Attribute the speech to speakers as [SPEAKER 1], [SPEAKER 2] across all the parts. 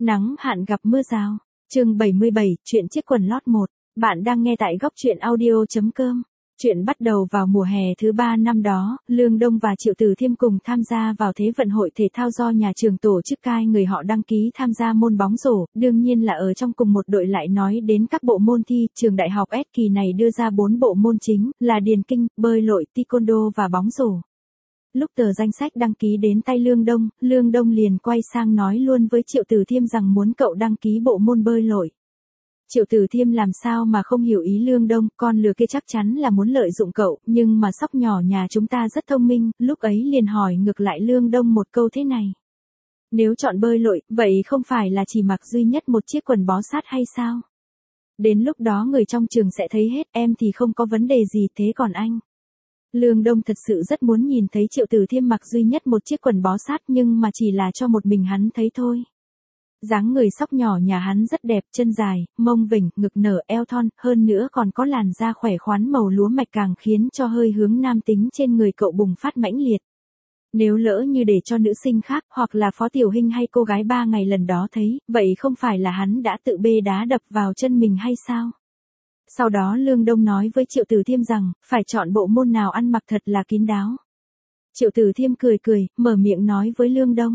[SPEAKER 1] Nắng hạn gặp mưa rào. Chương 77, chuyện chiếc quần lót 1. Bạn đang nghe tại góc truyện audio.com. Chuyện bắt đầu vào mùa hè thứ 3 năm đó, Lương Đông và Triệu Từ Thiêm cùng tham gia vào Thế vận hội thể thao do nhà trường tổ chức cai người họ đăng ký tham gia môn bóng rổ, đương nhiên là ở trong cùng một đội. Lại nói đến các bộ môn thi, trường đại học S kỳ này đưa ra 4 bộ môn chính, là điền kinh, bơi lội, taekwondo và bóng rổ. Lúc tờ danh sách đăng ký đến tay Lương Đông liền quay sang nói luôn với Triệu Từ Thiêm rằng muốn cậu đăng ký bộ môn bơi lội. Triệu Từ Thiêm làm sao mà không hiểu ý Lương Đông, con lừa kia chắc chắn là muốn lợi dụng cậu, nhưng mà sóc nhỏ nhà chúng ta rất thông minh, lúc ấy liền hỏi ngược lại Lương Đông một câu thế này. Nếu chọn bơi lội, vậy không phải là chỉ mặc duy nhất một chiếc quần bó sát hay sao? Đến lúc đó người trong trường sẽ thấy hết, em thì không có vấn đề gì, thế còn anh? Lương Đông thật sự rất muốn nhìn thấy Triệu Từ Thiêm mặc duy nhất một chiếc quần bó sát, nhưng mà chỉ là cho một mình hắn thấy thôi. Dáng người sóc nhỏ nhà hắn rất đẹp, chân dài, mông vểnh, ngực nở, eo thon, hơn nữa còn có làn da khỏe khoắn màu lúa mạch càng khiến cho hơi hướng nam tính trên người cậu bùng phát mãnh liệt. Nếu lỡ như để cho nữ sinh khác, hoặc là Phó Tiểu Hinh hay cô gái 3 ngày lần đó thấy, vậy không phải là hắn đã tự bê đá đập vào chân mình hay sao? Sau đó Lương Đông nói với Triệu Từ Thiêm rằng, phải chọn bộ môn nào ăn mặc thật là kín đáo. Triệu Từ Thiêm cười, mở miệng nói với Lương Đông.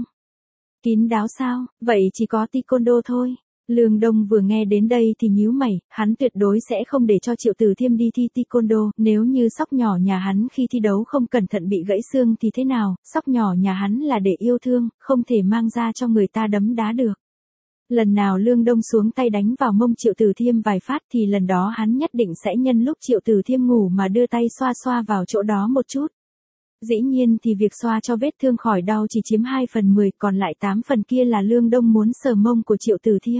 [SPEAKER 1] Kín đáo sao, vậy chỉ có taekwondo thôi. Lương Đông vừa nghe đến đây thì nhíu mày, hắn tuyệt đối sẽ không để cho Triệu Từ Thiêm đi thi taekwondo, nếu như sóc nhỏ nhà hắn khi thi đấu không cẩn thận bị gãy xương thì thế nào, sóc nhỏ nhà hắn là để yêu thương, không thể mang ra cho người ta đấm đá được. Lần nào Lương Đông xuống tay đánh vào mông Triệu Từ Thiêm vài phát thì lần đó hắn nhất định sẽ nhân lúc Triệu Từ Thiêm ngủ mà đưa tay xoa vào chỗ đó một chút. Dĩ nhiên thì việc xoa cho vết thương khỏi đau chỉ chiếm 2/10, còn lại 8 phần kia là Lương Đông muốn sờ mông của Triệu Từ Thiêm.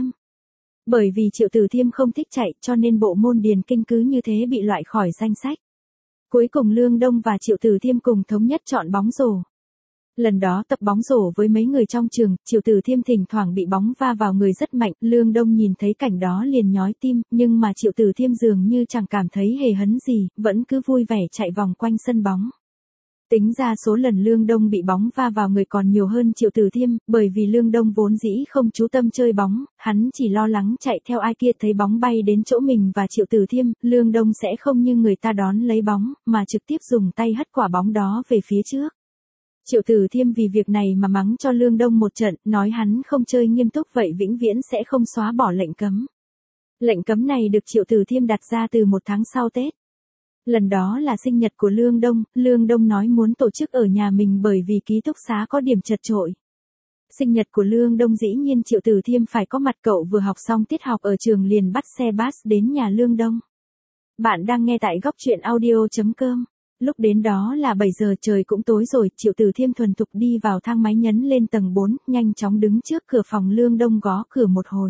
[SPEAKER 1] Bởi vì Triệu Từ Thiêm không thích chạy cho nên bộ môn điền kinh cứ như thế bị loại khỏi danh sách. Cuối cùng Lương Đông và Triệu Từ Thiêm cùng thống nhất chọn bóng rổ. Lần đó tập bóng rổ với mấy người trong trường, Triệu Từ Thiêm thỉnh thoảng bị bóng va vào người rất mạnh, Lương Đông nhìn thấy cảnh đó liền nhói tim, nhưng mà Triệu Từ Thiêm dường như chẳng cảm thấy hề hấn gì, vẫn cứ vui vẻ chạy vòng quanh sân bóng. Tính ra số lần Lương Đông bị bóng va vào người còn nhiều hơn Triệu Từ Thiêm, bởi vì Lương Đông vốn dĩ không chú tâm chơi bóng, hắn chỉ lo lắng chạy theo ai kia thấy bóng bay đến chỗ mình và Triệu Từ Thiêm, Lương Đông sẽ không như người ta đón lấy bóng, mà trực tiếp dùng tay hất quả bóng đó về phía trước. Triệu Từ Thiêm vì việc này mà mắng cho Lương Đông một trận, nói hắn không chơi nghiêm túc vậy vĩnh viễn sẽ không xóa bỏ lệnh cấm. Lệnh cấm này được Triệu Từ Thiêm đặt ra từ 1 tháng sau Tết. Lần đó là sinh nhật của Lương Đông nói muốn tổ chức ở nhà mình bởi vì ký túc xá có điểm chật chội. Sinh nhật của Lương Đông dĩ nhiên Triệu Từ Thiêm phải có mặt, cậu vừa học xong tiết học ở trường liền bắt xe bus đến nhà Lương Đông. Bạn đang nghe tại góc truyện audio.com. Lúc đến đó là 7 giờ, trời cũng tối rồi, Triệu Từ Thiêm thuần thục đi vào thang máy nhấn lên tầng 4, nhanh chóng đứng trước cửa phòng Lương Đông gõ cửa một hồi.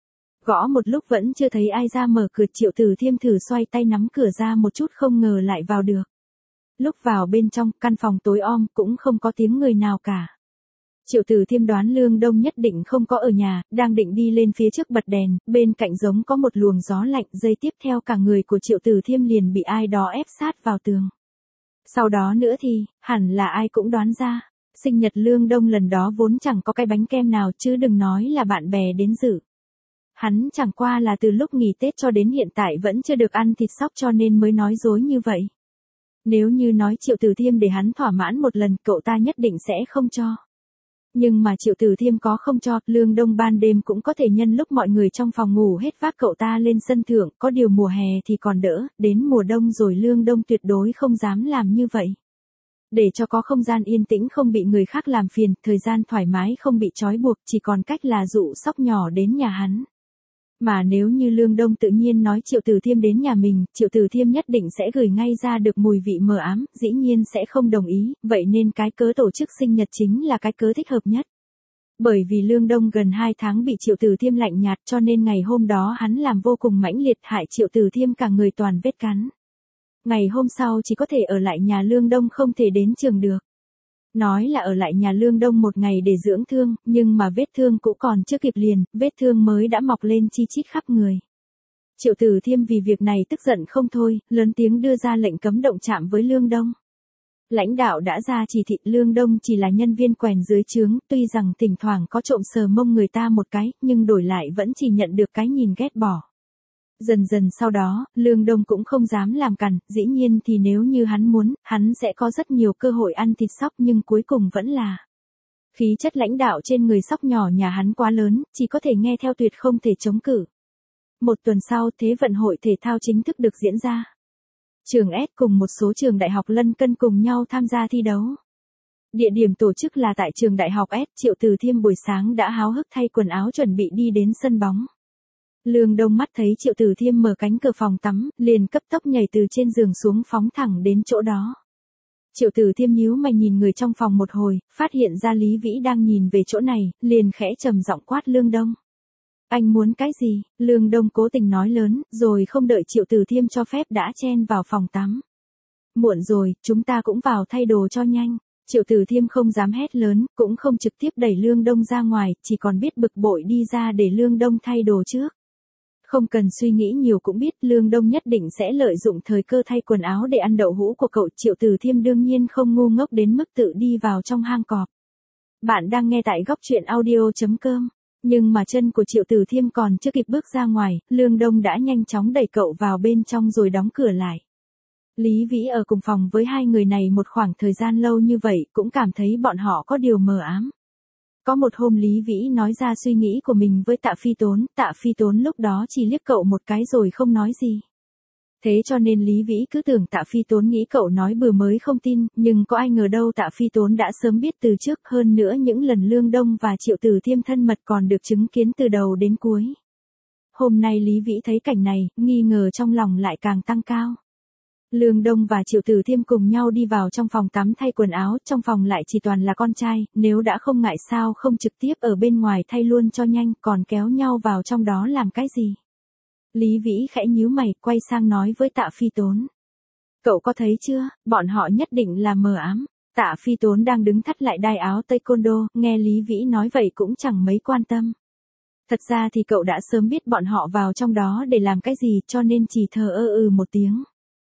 [SPEAKER 1] Gõ một lúc vẫn chưa thấy ai ra mở cửa, Triệu Từ Thiêm thử xoay tay nắm cửa ra một chút không ngờ lại vào được. Lúc vào bên trong, căn phòng tối om, cũng không có tiếng người nào cả. Triệu Từ Thiêm đoán Lương Đông nhất định không có ở nhà, đang định đi lên phía trước bật đèn, bên cạnh giống có một luồng gió lạnh, giây tiếp theo cả người của Triệu Từ Thiêm liền bị ai đó ép sát vào tường. Sau đó nữa thì, hẳn là ai cũng đoán ra, sinh nhật Lương Đông lần đó vốn chẳng có cái bánh kem nào chứ đừng nói là bạn bè đến dự. Hắn chẳng qua là từ lúc nghỉ Tết cho đến hiện tại vẫn chưa được ăn thịt sóc cho nên mới nói dối như vậy. Nếu như nói Triệu Từ Thiêm để hắn thỏa mãn một lần, cậu ta nhất định sẽ không cho. Nhưng mà Triệu Từ Thiêm có không cho, Lương Đông ban đêm cũng có thể nhân lúc mọi người trong phòng ngủ hết vác cậu ta lên sân thượng, có điều mùa hè thì còn đỡ, đến mùa đông rồi Lương Đông tuyệt đối không dám làm như vậy. Để cho có không gian yên tĩnh không bị người khác làm phiền, thời gian thoải mái không bị trói buộc, chỉ còn cách là dụ sóc nhỏ đến nhà hắn. Mà nếu như Lương Đông tự nhiên nói Triệu Từ Thiêm đến nhà mình, Triệu Từ Thiêm nhất định sẽ gửi ngay ra được mùi vị mờ ám, dĩ nhiên sẽ không đồng ý, vậy nên cái cớ tổ chức sinh nhật chính là cái cớ thích hợp nhất. Bởi vì Lương Đông gần 2 tháng bị Triệu Từ Thiêm lạnh nhạt cho nên ngày hôm đó hắn làm vô cùng mãnh liệt, hại Triệu Từ Thiêm cả người toàn vết cắn. Ngày hôm sau chỉ có thể ở lại nhà Lương Đông không thể đến trường được. Nói là ở lại nhà Lương Đông một ngày để dưỡng thương, nhưng mà vết thương cũ còn chưa kịp liền, vết thương mới đã mọc lên chi chít khắp người. Triệu Từ Thiêm vì việc này tức giận không thôi, lớn tiếng đưa ra lệnh cấm động chạm với Lương Đông. Lãnh đạo đã ra chỉ thị Lương Đông chỉ là nhân viên quèn dưới trướng, tuy rằng thỉnh thoảng có trộm sờ mông người ta một cái, nhưng đổi lại vẫn chỉ nhận được cái nhìn ghét bỏ. Dần dần sau đó, Lương Đông cũng không dám làm cằn, dĩ nhiên thì nếu như hắn muốn, hắn sẽ có rất nhiều cơ hội ăn thịt sóc nhưng cuối cùng vẫn là khí chất lãnh đạo trên người sóc nhỏ nhà hắn quá lớn, chỉ có thể nghe theo tuyệt không thể chống cự. Một tuần sau, Thế vận hội thể thao chính thức được diễn ra. Trường S cùng một số trường đại học lân cân cùng nhau tham gia thi đấu. Địa điểm tổ chức là tại trường đại học S. Triệu Từ Thiêm buổi sáng đã háo hức thay quần áo chuẩn bị đi đến sân bóng. Lương Đông mắt thấy Triệu Từ Thiêm mở cánh cửa phòng tắm, liền cấp tốc nhảy từ trên giường xuống phóng thẳng đến chỗ đó. Triệu Từ Thiêm nhíu mày nhìn người trong phòng một hồi, phát hiện ra Lý Vĩ đang nhìn về chỗ này, liền khẽ trầm giọng quát Lương Đông. Anh muốn cái gì? Lương Đông cố tình nói lớn, rồi không đợi Triệu Từ Thiêm cho phép đã chen vào phòng tắm. Muộn rồi, chúng ta cũng vào thay đồ cho nhanh. Triệu Từ Thiêm không dám hét lớn, cũng không trực tiếp đẩy Lương Đông ra ngoài, chỉ còn biết bực bội đi ra để Lương Đông thay đồ trước. Không cần suy nghĩ nhiều cũng biết Lương Đông nhất định sẽ lợi dụng thời cơ thay quần áo để ăn đậu hũ của cậu. Triệu Từ Thiêm đương nhiên không ngu ngốc đến mức tự đi vào trong hang cọp. Bạn đang nghe tại góc truyện audio.com. Nhưng mà chân của Triệu Từ Thiêm còn chưa kịp bước ra ngoài, Lương Đông đã nhanh chóng đẩy cậu vào bên trong rồi đóng cửa lại. Lý Vĩ ở cùng phòng với hai người này một khoảng thời gian lâu như vậy cũng cảm thấy bọn họ có điều mờ ám. Có một hôm Lý Vĩ nói ra suy nghĩ của mình với Tạ Phi Tốn lúc đó chỉ liếc cậu một cái rồi không nói gì. Thế cho nên Lý Vĩ cứ tưởng Tạ Phi Tốn nghĩ cậu nói bừa mới không tin, nhưng có ai ngờ đâu Tạ Phi Tốn đã sớm biết từ trước, hơn nữa những lần Lương Đông và Triệu Từ Thiêm thân mật còn được chứng kiến từ đầu đến cuối. Hôm nay Lý Vĩ thấy cảnh này, nghi ngờ trong lòng lại càng tăng cao. Lương Đông và Triệu Từ Thiêm cùng nhau đi vào trong phòng tắm thay quần áo, trong phòng lại chỉ toàn là con trai, nếu đã không ngại sao không trực tiếp ở bên ngoài thay luôn cho nhanh, còn kéo nhau vào trong đó làm cái gì. Lý Vĩ khẽ nhíu mày, quay sang nói với Tạ Phi Tốn. Cậu có thấy chưa, bọn họ nhất định là mờ ám. Tạ Phi Tốn đang đứng thắt lại đai áo taekwondo, nghe Lý Vĩ nói vậy cũng chẳng mấy quan tâm. Thật ra thì cậu đã sớm biết bọn họ vào trong đó để làm cái gì cho nên chỉ thờ ơ một tiếng.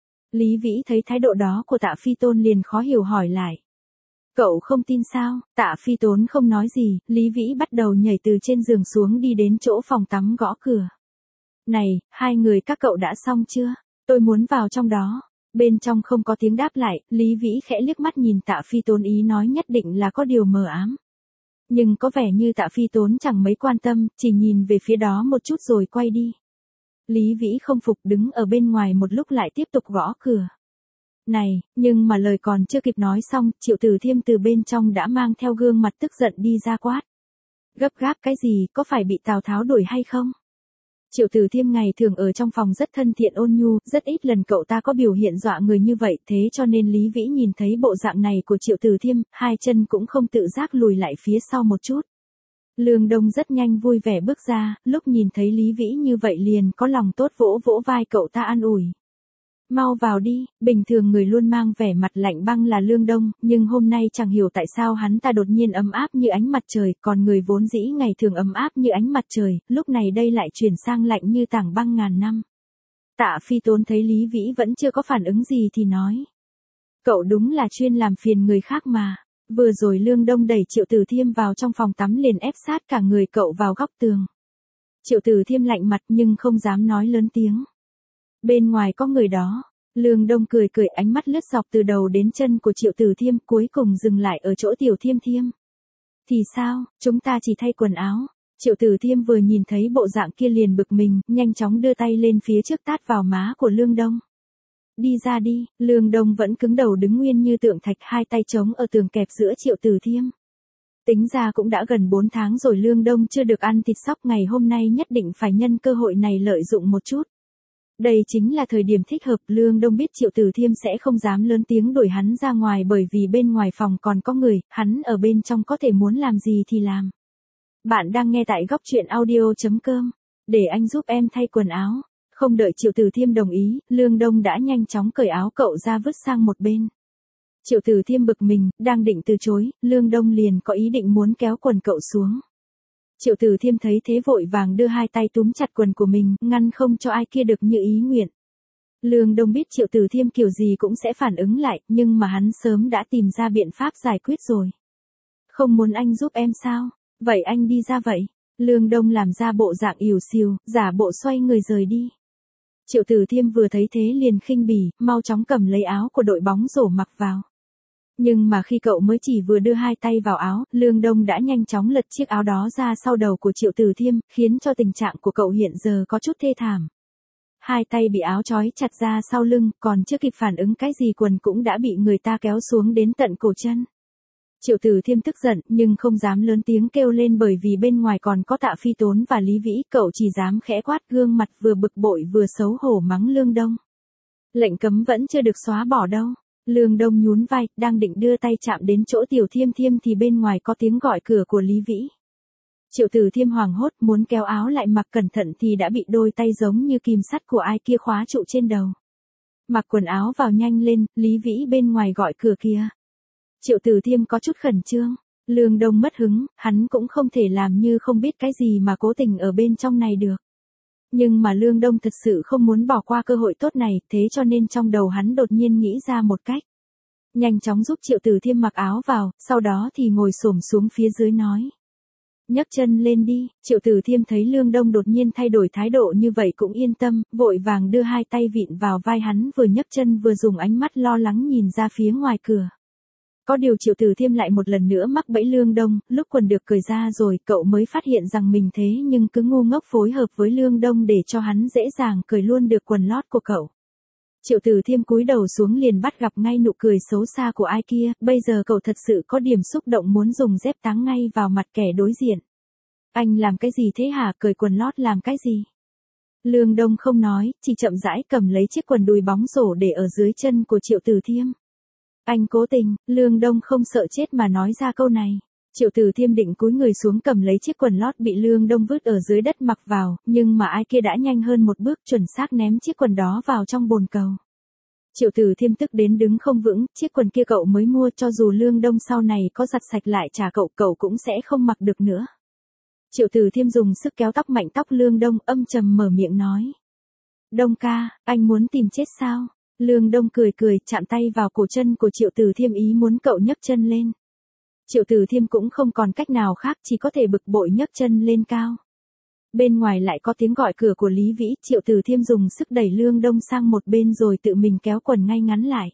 [SPEAKER 1] Lý Vĩ thấy thái độ đó của Tạ Phi Tốn liền khó hiểu hỏi lại. Cậu không tin sao? Tạ Phi Tốn không nói gì, Lý Vĩ bắt đầu nhảy từ trên giường xuống đi đến chỗ phòng tắm gõ cửa. Này, hai người các cậu đã xong chưa? Tôi muốn vào trong đó. Bên trong không có tiếng đáp lại, Lý Vĩ khẽ liếc mắt nhìn Tạ Phi Tốn ý nói nhất định là có điều mờ ám. Nhưng có vẻ như Tạ Phi Tốn chẳng mấy quan tâm, chỉ nhìn về phía đó một chút rồi quay đi. Lý Vĩ không phục đứng ở bên ngoài một lúc lại tiếp tục gõ cửa. Này, nhưng mà lời còn chưa kịp nói xong, Triệu Từ Thiêm từ bên trong đã mang theo gương mặt tức giận đi ra quát. Gấp gáp cái gì, có phải bị Tào Tháo đuổi hay không? Triệu Từ Thiêm ngày thường ở trong phòng rất thân thiện ôn nhu, rất ít lần cậu ta có biểu hiện dọa người như vậy, thế cho nên Lý Vĩ nhìn thấy bộ dạng này của Triệu Từ Thiêm, hai chân cũng không tự giác lùi lại phía sau một chút. Lương Đông rất nhanh vui vẻ bước ra, lúc nhìn thấy Lý Vĩ như vậy liền có lòng tốt vỗ vỗ vai cậu ta an ủi. Mau vào đi, bình thường người luôn mang vẻ mặt lạnh băng là Lương Đông, nhưng hôm nay chẳng hiểu tại sao hắn ta đột nhiên ấm áp như ánh mặt trời, còn người vốn dĩ ngày thường ấm áp như ánh mặt trời, lúc này đây lại chuyển sang lạnh như tảng băng ngàn năm. Tạ Phi Tốn thấy Lý Vĩ vẫn chưa có phản ứng gì thì nói. Cậu đúng là chuyên làm phiền người khác mà. Vừa rồi Lương Đông đẩy Triệu Từ Thiêm vào trong phòng tắm liền ép sát cả người cậu vào góc tường. Triệu Từ Thiêm lạnh mặt nhưng không dám nói lớn tiếng. Bên ngoài có người đó. Lương Đông cười cười ánh mắt lướt dọc từ đầu đến chân của Triệu Từ Thiêm cuối cùng dừng lại ở chỗ Tiểu Thiêm Thiêm. Thì sao, chúng ta chỉ thay quần áo. Triệu Từ Thiêm vừa nhìn thấy bộ dạng kia liền bực mình, nhanh chóng đưa tay lên phía trước tát vào má của Lương Đông. Đi ra đi, Lương Đông vẫn cứng đầu đứng nguyên như tượng thạch hai tay chống ở tường kẹp giữa Triệu Từ Thiêm. Tính ra cũng đã gần 4 tháng rồi Lương Đông chưa được ăn thịt sóc ngày hôm nay nhất định phải nhân cơ hội này lợi dụng một chút. Đây chính là thời điểm thích hợp Lương Đông biết Triệu Từ Thiêm sẽ không dám lớn tiếng đuổi hắn ra ngoài bởi vì bên ngoài phòng còn có người, hắn ở bên trong có thể muốn làm gì thì làm. Bạn đang nghe tại góc truyện audio.com, để anh giúp em thay quần áo. Không đợi Triệu Từ Thiêm đồng ý, Lương Đông đã nhanh chóng cởi áo cậu ra vứt sang một bên. Triệu Từ Thiêm bực mình, đang định từ chối, Lương Đông liền có ý định muốn kéo quần cậu xuống. Triệu Từ Thiêm thấy thế vội vàng đưa hai tay túm chặt quần của mình, ngăn không cho ai kia được như ý nguyện. Lương Đông biết Triệu Tử Thiêm kiểu gì cũng sẽ phản ứng lại, nhưng mà hắn sớm đã tìm ra biện pháp giải quyết rồi. Không muốn anh giúp em sao? Vậy anh đi ra vậy. Lương Đông làm ra bộ dạng ỉu xìu, giả bộ xoay người rời đi. Triệu Tử Thiêm vừa thấy thế liền khinh bỉ, mau chóng cầm lấy áo của đội bóng rổ mặc vào. Nhưng mà khi cậu mới chỉ vừa đưa hai tay vào áo, Lương Đông đã nhanh chóng lật chiếc áo đó ra sau đầu của Triệu Tử Thiêm, khiến cho tình trạng của cậu hiện giờ có chút thê thảm. Hai tay bị áo trói chặt ra sau lưng, còn chưa kịp phản ứng cái gì quần cũng đã bị người ta kéo xuống đến tận cổ chân. Triệu Tử Thiêm tức giận, nhưng không dám lớn tiếng kêu lên bởi vì bên ngoài còn có Tạ Phi Tốn và Lý Vĩ, cậu chỉ dám khẽ quát, gương mặt vừa bực bội vừa xấu hổ mắng Lương Đông. Lệnh cấm vẫn chưa được xóa bỏ đâu. Lương Đông nhún vai, đang định đưa tay chạm đến chỗ Tiểu Thiêm Thiêm thì bên ngoài có tiếng gọi cửa của Lý Vĩ. Triệu Tử Thiêm hoảng hốt muốn kéo áo lại mặc cẩn thận thì đã bị đôi tay giống như kìm sắt của ai kia khóa trụ trên đầu. Mặc quần áo vào nhanh lên, Lý Vĩ bên ngoài gọi cửa kia. Triệu Tử Thiêm có chút khẩn trương. Lương Đông mất hứng, hắn cũng không thể làm như không biết cái gì mà cố tình ở bên trong này được. Nhưng mà Lương Đông thật sự không muốn bỏ qua cơ hội tốt này, thế cho nên trong đầu hắn đột nhiên nghĩ ra một cách. Nhanh chóng giúp Triệu Tử Thiêm mặc áo vào, sau đó thì ngồi xổm xuống phía dưới nói. Nhấc chân lên đi. Triệu Tử Thiêm thấy Lương Đông đột nhiên thay đổi thái độ như vậy cũng yên tâm, vội vàng đưa hai tay vịn vào vai hắn, vừa nhấc chân vừa dùng ánh mắt lo lắng nhìn ra phía ngoài cửa. Có điều Triệu Tử Thiêm lại một lần nữa mắc bẫy Lương Đông, lúc quần được cởi ra rồi cậu mới phát hiện rằng mình thế nhưng cứ ngu ngốc phối hợp với Lương Đông để cho hắn dễ dàng cởi luôn được quần lót của cậu. Triệu Tử Thiêm cúi đầu xuống liền bắt gặp ngay nụ cười xấu xa của ai kia, bây giờ cậu thật sự có điểm xúc động muốn dùng dép táng ngay vào mặt kẻ đối diện. Anh làm cái gì thế hả, cởi quần lót làm cái gì? Lương Đông không nói, chỉ chậm rãi cầm lấy chiếc quần đùi bóng rổ để ở dưới chân của Triệu Tử Thiêm. Anh cố tình. Lương Đông không sợ chết mà nói ra câu này. Triệu Tử Thiêm định cúi người xuống cầm lấy chiếc quần lót bị Lương Đông vứt ở dưới đất mặc vào, nhưng mà ai kia đã nhanh hơn một bước chuẩn xác ném chiếc quần đó vào trong bồn cầu. Triệu Tử Thiêm tức đến đứng không vững, chiếc quần kia cậu mới mua, cho dù Lương Đông sau này có giặt sạch lại trả cậu cũng sẽ không mặc được nữa. Triệu Tử Thiêm dùng sức kéo tóc mạnh tóc Lương Đông, âm trầm mở miệng nói. Đông ca, anh muốn tìm chết sao? Lương Đông cười cười, chạm tay vào cổ chân của Triệu Tử Thiêm ý muốn cậu nhấc chân lên. Triệu Tử Thiêm cũng không còn cách nào khác, chỉ có thể bực bội nhấc chân lên cao. Bên ngoài lại có tiếng gọi cửa của Lý Vĩ, Triệu Tử Thiêm dùng sức đẩy Lương Đông sang một bên rồi tự mình kéo quần ngay ngắn lại.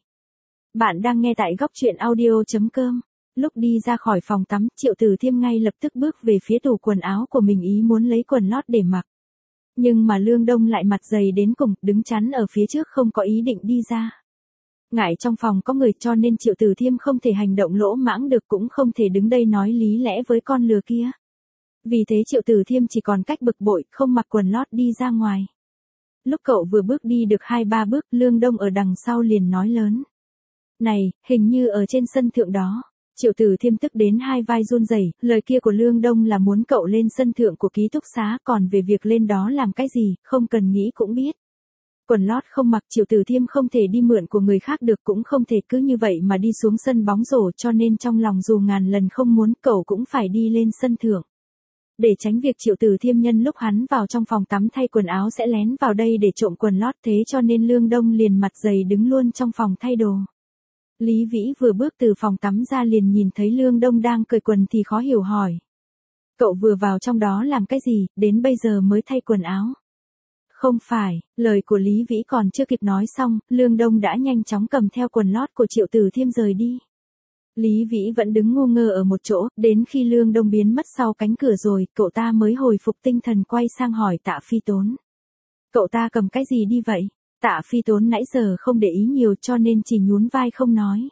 [SPEAKER 1] Bạn đang nghe tại góc truyện audio.com. Lúc đi ra khỏi phòng tắm, Triệu Tử Thiêm ngay lập tức bước về phía tủ quần áo của mình ý muốn lấy quần lót để mặc. Nhưng mà Lương Đông lại mặt dày đến cùng, đứng chắn ở phía trước không có ý định đi ra. Ngại trong phòng có người cho nên Triệu Tử Thiêm không thể hành động lỗ mãng được, cũng không thể đứng đây nói lý lẽ với con lừa kia. Vì thế Triệu Tử Thiêm chỉ còn cách bực bội, không mặc quần lót đi ra ngoài. Lúc cậu vừa bước đi được 2-3 bước, Lương Đông ở đằng sau liền nói lớn. Này, hình như ở trên sân thượng đó. Triệu Tử Thiêm tức đến hai vai run rẩy, lời kia của Lương Đông là muốn cậu lên sân thượng của ký túc xá, còn về việc lên đó làm cái gì, không cần nghĩ cũng biết. Quần lót không mặc, Triệu Tử Thiêm không thể đi mượn của người khác được, cũng không thể cứ như vậy mà đi xuống sân bóng rổ, cho nên trong lòng dù ngàn lần không muốn, cậu cũng phải đi lên sân thượng. Để tránh việc Triệu Tử Thiêm nhân lúc hắn vào trong phòng tắm thay quần áo sẽ lén vào đây để trộm quần lót, thế cho nên Lương Đông liền mặt dày đứng luôn trong phòng thay đồ. Lý Vĩ vừa bước từ phòng tắm ra liền nhìn thấy Lương Đông đang cởi quần thì khó hiểu hỏi. Cậu vừa vào trong đó làm cái gì, đến bây giờ mới thay quần áo? Không phải, lời của Lý Vĩ còn chưa kịp nói xong, Lương Đông đã nhanh chóng cầm theo quần lót của Triệu Tử Thiêm rời đi. Lý Vĩ vẫn đứng ngu ngơ ở một chỗ, đến khi Lương Đông biến mất sau cánh cửa rồi, cậu ta mới hồi phục tinh thần quay sang hỏi Tạ Phi Tốn. Cậu ta cầm cái gì đi vậy? Tạ Phi Tốn nãy giờ không để ý nhiều cho nên chỉ nhún vai không nói.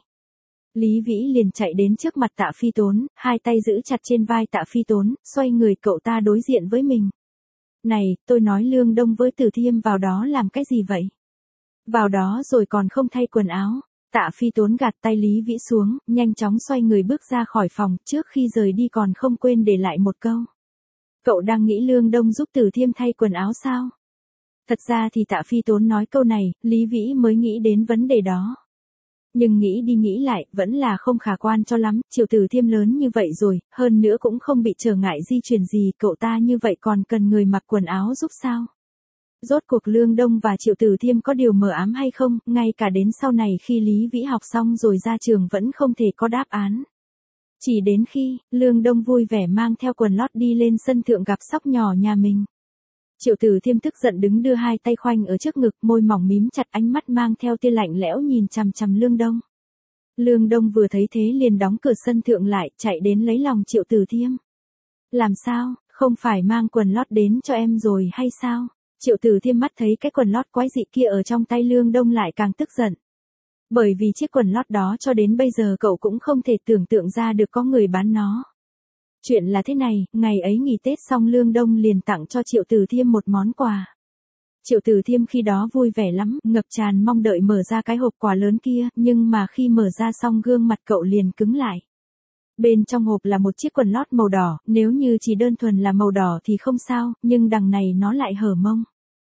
[SPEAKER 1] Lý Vĩ liền chạy đến trước mặt Tạ Phi Tốn, hai tay giữ chặt trên vai Tạ Phi Tốn, xoay người cậu ta đối diện với mình. Này, tôi nói Lương Đông với Tử Thiêm vào đó làm cái gì vậy? Vào đó rồi còn không thay quần áo. Tạ Phi Tốn gạt tay Lý Vĩ xuống, nhanh chóng xoay người bước ra khỏi phòng, trước khi rời đi còn không quên để lại một câu. Cậu đang nghĩ Lương Đông giúp Tử Thiêm thay quần áo sao? Thật ra thì Tạ Phi Tốn nói câu này, Lý Vĩ mới nghĩ đến vấn đề đó. Nhưng nghĩ đi nghĩ lại, vẫn là không khả quan cho lắm, Triệu Tử Thiêm lớn như vậy rồi, hơn nữa cũng không bị trở ngại di chuyển gì, cậu ta như vậy còn cần người mặc quần áo giúp sao? Rốt cuộc Lương Đông và Triệu Tử Thiêm có điều mờ ám hay không, ngay cả đến sau này khi Lý Vĩ học xong rồi ra trường vẫn không thể có đáp án. Chỉ đến khi, Lương Đông vui vẻ mang theo quần lót đi lên sân thượng gặp sóc nhỏ nhà mình. Triệu Tử Thiêm tức giận đứng đưa hai tay khoanh ở trước ngực, môi mỏng mím chặt, ánh mắt mang theo tia lạnh lẽo nhìn chằm chằm Lương Đông. Lương Đông vừa thấy thế liền đóng cửa sân thượng lại, chạy đến lấy lòng Triệu Tử Thiêm. Làm sao, không phải mang quần lót đến cho em rồi hay sao? Triệu Tử Thiêm mắt thấy cái quần lót quái dị kia ở trong tay Lương Đông lại càng tức giận. Bởi vì chiếc quần lót đó cho đến bây giờ cậu cũng không thể tưởng tượng ra được có người bán nó. Chuyện là thế này, ngày ấy nghỉ Tết xong Lương Đông liền tặng cho Triệu Tử Thiêm một món quà. Triệu Tử Thiêm khi đó vui vẻ lắm, ngập tràn mong đợi mở ra cái hộp quà lớn kia, nhưng mà khi mở ra xong gương mặt cậu liền cứng lại. Bên trong hộp là một chiếc quần lót màu đỏ, nếu như chỉ đơn thuần là màu đỏ thì không sao, nhưng đằng này nó lại hở mông.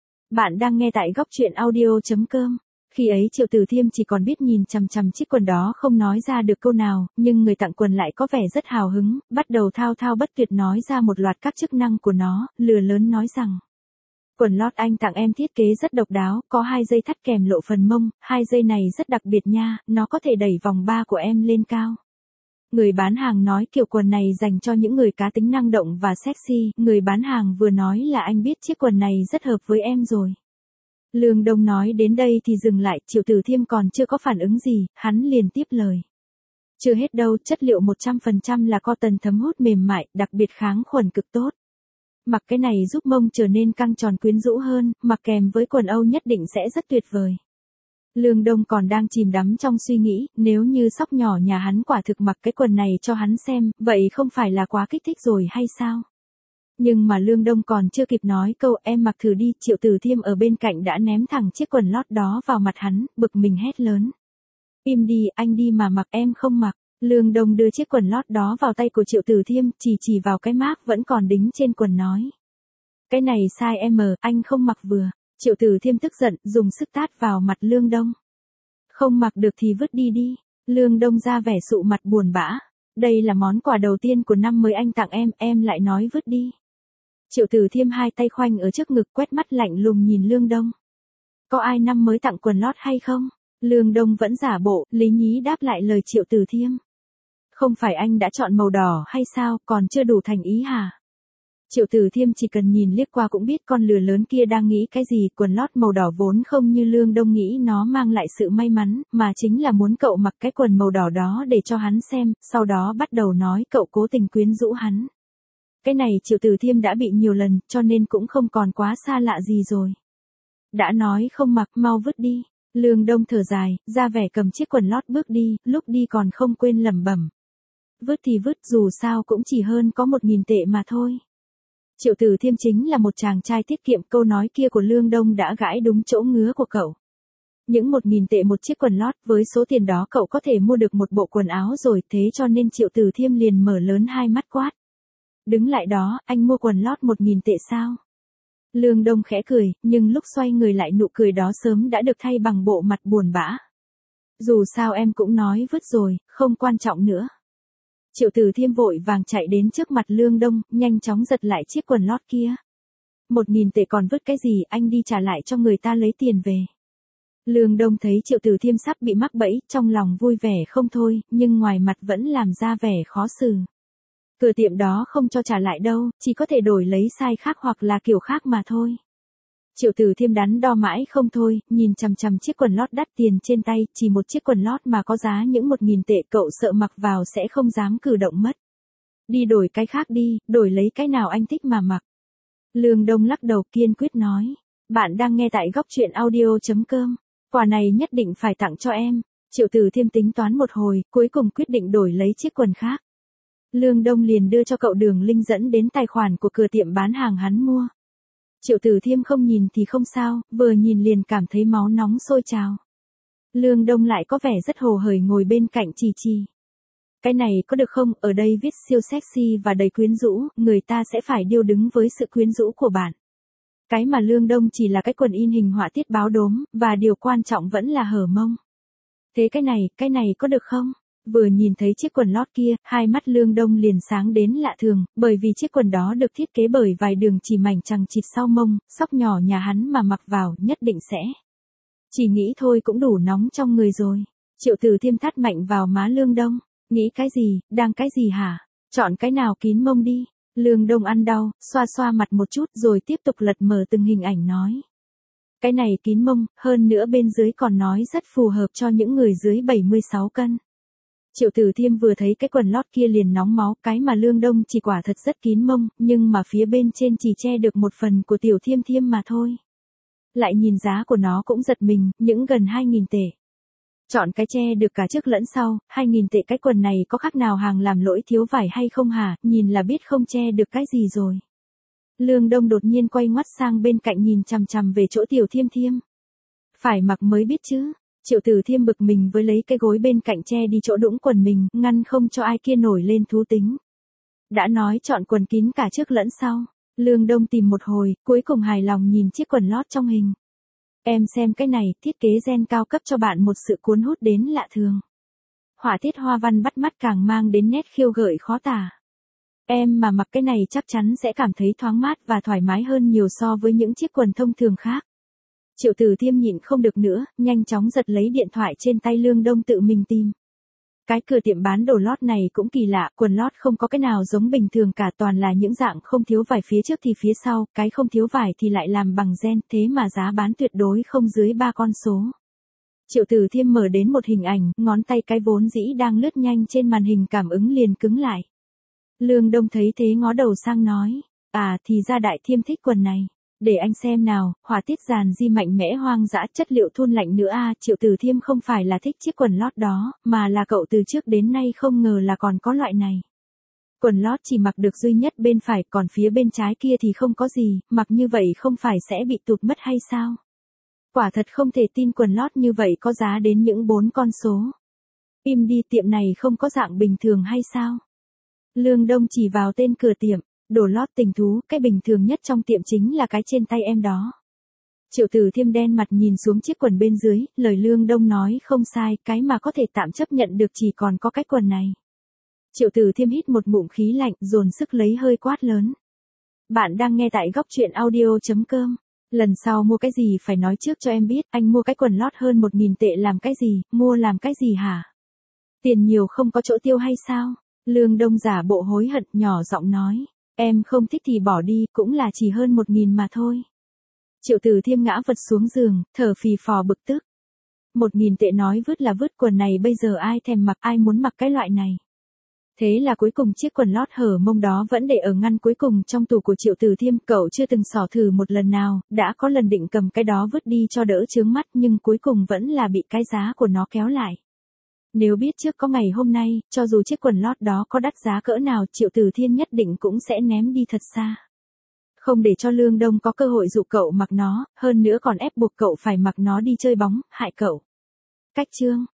[SPEAKER 1] Bạn đang nghe tại góc truyện audio.com. Khi ấy Triệu Tử Thiêm chỉ còn biết nhìn chằm chằm chiếc quần đó không nói ra được câu nào, nhưng người tặng quần lại có vẻ rất hào hứng, bắt đầu thao thao bất tuyệt nói ra một loạt các chức năng của nó, lừa lớn nói rằng. Quần lót anh tặng em thiết kế rất độc đáo, có 2 dây thắt kèm lộ phần mông, 2 dây này rất đặc biệt nha, nó có thể đẩy vòng ba của em lên cao. Người bán hàng nói kiểu quần này dành cho những người cá tính năng động và sexy, người bán hàng vừa nói là anh biết chiếc quần này rất hợp với em rồi. Lương Đông nói đến đây thì dừng lại, Triệu Tử Thiêm còn chưa có phản ứng gì, hắn liền tiếp lời. Chưa hết đâu, chất liệu 100% là cotton thấm hút mềm mại, đặc biệt kháng khuẩn cực tốt. Mặc cái này giúp mông trở nên căng tròn quyến rũ hơn, mặc kèm với quần âu nhất định sẽ rất tuyệt vời. Lương Đông còn đang chìm đắm trong suy nghĩ, nếu như sóc nhỏ nhà hắn quả thực mặc cái quần này cho hắn xem, vậy không phải là quá kích thích rồi hay sao? Nhưng mà Lương Đông còn chưa kịp nói câu em mặc thử đi, Triệu Tử Thiêm ở bên cạnh đã ném thẳng chiếc quần lót đó vào mặt hắn, bực mình hét lớn. Im đi, anh đi mà mặc, em không mặc. Lương Đông đưa chiếc quần lót đó vào tay của Triệu Tử Thiêm, chỉ vào cái mác vẫn còn đính trên quần nói. Cái này size M, anh không mặc vừa. Triệu Tử Thiêm tức giận, dùng sức tát vào mặt Lương Đông. Không mặc được thì vứt đi đi. Lương Đông ra vẻ sụ mặt buồn bã. Đây là món quà đầu tiên của năm mới anh tặng em lại nói vứt đi. Triệu Tử Thiêm hai tay khoanh ở trước ngực quét mắt lạnh lùng nhìn Lương Đông. Có ai năm mới tặng quần lót hay không? Lương Đông vẫn giả bộ, lý nhí đáp lại lời Triệu Tử Thiêm. Không phải anh đã chọn màu đỏ hay sao, còn chưa đủ thành ý hả? Triệu Tử Thiêm chỉ cần nhìn liếc qua cũng biết con lừa lớn kia đang nghĩ cái gì, quần lót màu đỏ vốn không như Lương Đông nghĩ nó mang lại sự may mắn, mà chính là muốn cậu mặc cái quần màu đỏ đó để cho hắn xem, sau đó bắt đầu nói cậu cố tình quyến rũ hắn. Cái này Triệu Tử Thiêm đã bị nhiều lần, cho nên cũng không còn quá xa lạ gì rồi. Đã nói không mặc, mau vứt đi. Lương Đông thở dài, ra vẻ cầm chiếc quần lót bước đi, lúc đi còn không quên lẩm bẩm. Vứt thì vứt, dù sao cũng chỉ hơn có 1.000 tệ mà thôi. Triệu Tử Thiêm chính là một chàng trai tiết kiệm, câu nói kia của Lương Đông đã gãi đúng chỗ ngứa của cậu. Những 1.000 tệ một chiếc quần lót, với số tiền đó cậu có thể mua được một bộ quần áo rồi, thế cho nên Triệu Tử Thiêm liền mở lớn hai mắt quát. Đứng lại đó, anh mua quần lót 1.000 tệ sao? Lương Đông khẽ cười, nhưng lúc xoay người lại nụ cười đó sớm đã được thay bằng bộ mặt buồn bã. Dù sao em cũng nói vứt rồi, không quan trọng nữa. Triệu Tử Thiêm vội vàng chạy đến trước mặt Lương Đông, nhanh chóng giật lại chiếc quần lót kia. 1.000 tệ còn vứt cái gì, anh đi trả lại cho người ta lấy tiền về. Lương Đông thấy Triệu Tử Thiêm sắp bị mắc bẫy, trong lòng vui vẻ không thôi, nhưng ngoài mặt vẫn làm ra vẻ khó xử. Cửa tiệm đó không cho trả lại đâu, chỉ có thể đổi lấy size khác hoặc là kiểu khác mà thôi. Triệu Tử Thiêm đắn đo mãi không thôi, nhìn chằm chằm chiếc quần lót đắt tiền trên tay, chỉ một chiếc quần lót mà có giá những 1.000 tệ, cậu sợ mặc vào sẽ không dám cử động mất. Đi đổi cái khác đi, đổi lấy cái nào anh thích mà mặc. Lương Đông lắc đầu kiên quyết nói. Bạn đang nghe tại góc truyện audio.com. Quà này nhất định phải tặng cho em. Triệu Tử Thiêm tính toán một hồi, cuối cùng quyết định đổi lấy chiếc quần khác. Lương Đông liền đưa cho cậu đường link dẫn đến tài khoản của cửa tiệm bán hàng hắn mua. Triệu Tử Thiêm không nhìn thì không sao, vừa nhìn liền cảm thấy máu nóng sôi trào. Lương Đông lại có vẻ rất hồ hởi ngồi bên cạnh Trì. Cái này có được không, ở đây viết siêu sexy và đầy quyến rũ, người ta sẽ phải điêu đứng với sự quyến rũ của bạn. Cái mà Lương Đông chỉ là cái quần in hình họa tiết báo đốm, và điều quan trọng vẫn là hở mông. Thế cái này có được không? Vừa nhìn thấy chiếc quần lót kia, hai mắt Lương Đông liền sáng đến lạ thường, bởi vì chiếc quần đó được thiết kế bởi vài đường chỉ mảnh chằng chịt sau mông, xóc nhỏ nhà hắn mà mặc vào nhất định sẽ. Chỉ nghĩ thôi cũng đủ nóng trong người rồi. Triệu Tử Thiêm thắt mạnh vào má Lương Đông. Nghĩ cái gì, đang cái gì hả? Chọn cái nào kín mông đi. Lương Đông ăn đau, xoa xoa mặt một chút rồi tiếp tục lật mở từng hình ảnh nói. Cái này kín mông, hơn nữa bên dưới còn nói rất phù hợp cho những người dưới 76 cân. Triệu Tử Thiêm vừa thấy cái quần lót kia liền nóng máu, cái mà Lương Đông chỉ quả thật rất kín mông, nhưng mà phía bên trên chỉ che được một phần của Tiểu Thiêm Thiêm mà thôi. Lại nhìn giá của nó cũng giật mình, những gần 2.000 tệ. Chọn cái che được cả trước lẫn sau, 2.000 tệ cái quần này có khác nào hàng làm lỗi thiếu vải hay không hả, nhìn là biết không che được cái gì rồi. Lương Đông đột nhiên quay ngoắt sang bên cạnh nhìn chằm chằm về chỗ Tiểu Thiêm Thiêm. Phải mặc mới biết chứ. Triệu Tử Thiêm bực mình với lấy cái gối bên cạnh che đi chỗ đũng quần mình, ngăn không cho ai kia nổi lên thú tính. Đã nói chọn quần kín cả trước lẫn sau. Lương Đông tìm một hồi, cuối cùng hài lòng nhìn chiếc quần lót trong hình. Em xem cái này, thiết kế gen cao cấp cho bạn một sự cuốn hút đến lạ thường. Họa tiết hoa văn bắt mắt càng mang đến nét khiêu gợi khó tả. Em mà mặc cái này chắc chắn sẽ cảm thấy thoáng mát và thoải mái hơn nhiều so với những chiếc quần thông thường khác. Triệu Tử Thiêm nhịn không được nữa, nhanh chóng giật lấy điện thoại trên tay Lương Đông tự mình tìm. Cái cửa tiệm bán đồ lót này cũng kỳ lạ, quần lót không có cái nào giống bình thường cả, toàn là những dạng không thiếu vải phía trước thì phía sau, cái không thiếu vải thì lại làm bằng ren, thế mà giá bán tuyệt đối không dưới 3 con số. Triệu Tử Thiêm mở đến một hình ảnh, ngón tay cái vốn dĩ đang lướt nhanh trên màn hình cảm ứng liền cứng lại. Lương Đông thấy thế ngó đầu sang nói, à thì ra Đại Thiêm thích quần này. Để anh xem nào, họa tiết giàn di mạnh mẽ hoang dã, chất liệu thun lạnh nữa à. Triệu Tử Thiêm không phải là thích chiếc quần lót đó, mà là cậu từ trước đến nay không ngờ là còn có loại này. Quần lót chỉ mặc được duy nhất bên phải, còn phía bên trái kia thì không có gì, mặc như vậy không phải sẽ bị tụt mất hay sao? Quả thật không thể tin quần lót như vậy có giá đến những 4 con số. Im đi, tiệm này không có dạng bình thường hay sao? Lương Đông chỉ vào tên cửa tiệm. Đồ lót tình thú, cái bình thường nhất trong tiệm chính là cái trên tay em đó. Triệu Tử Thiêm đen mặt nhìn xuống chiếc quần bên dưới, lời Lương Đông nói không sai, cái mà có thể tạm chấp nhận được chỉ còn có cái quần này. Triệu Tử Thiêm hít một ngụm khí lạnh, dồn sức lấy hơi quát lớn. Bạn đang nghe tại góc truyện audio.com. Lần sau mua cái gì phải nói trước cho em biết, anh mua cái quần lót hơn 1.000 tệ làm cái gì, mua làm cái gì hả? Tiền nhiều không có chỗ tiêu hay sao? Lương Đông giả bộ hối hận, nhỏ giọng nói. Em không thích thì bỏ đi, cũng là chỉ hơn 1.000 mà thôi. Triệu Tử Thiêm ngã vật xuống giường, thở phì phò bực tức. 1.000 tệ nói vứt là vứt, quần này bây giờ ai thèm mặc, ai muốn mặc cái loại này. Thế là cuối cùng chiếc quần lót hở mông đó vẫn để ở ngăn cuối cùng trong tủ của Triệu Tử Thiêm. Cậu chưa từng xỏ thử một lần nào, đã có lần định cầm cái đó vứt đi cho đỡ chướng mắt, nhưng cuối cùng vẫn là bị cái giá của nó kéo lại. Nếu biết trước có ngày hôm nay, cho dù chiếc quần lót đó có đắt giá cỡ nào, Triệu Tử Thiêm nhất định cũng sẽ ném đi thật xa. Không để cho Lương Đông có cơ hội dụ cậu mặc nó, hơn nữa còn ép buộc cậu phải mặc nó đi chơi bóng, hại cậu. Cách chương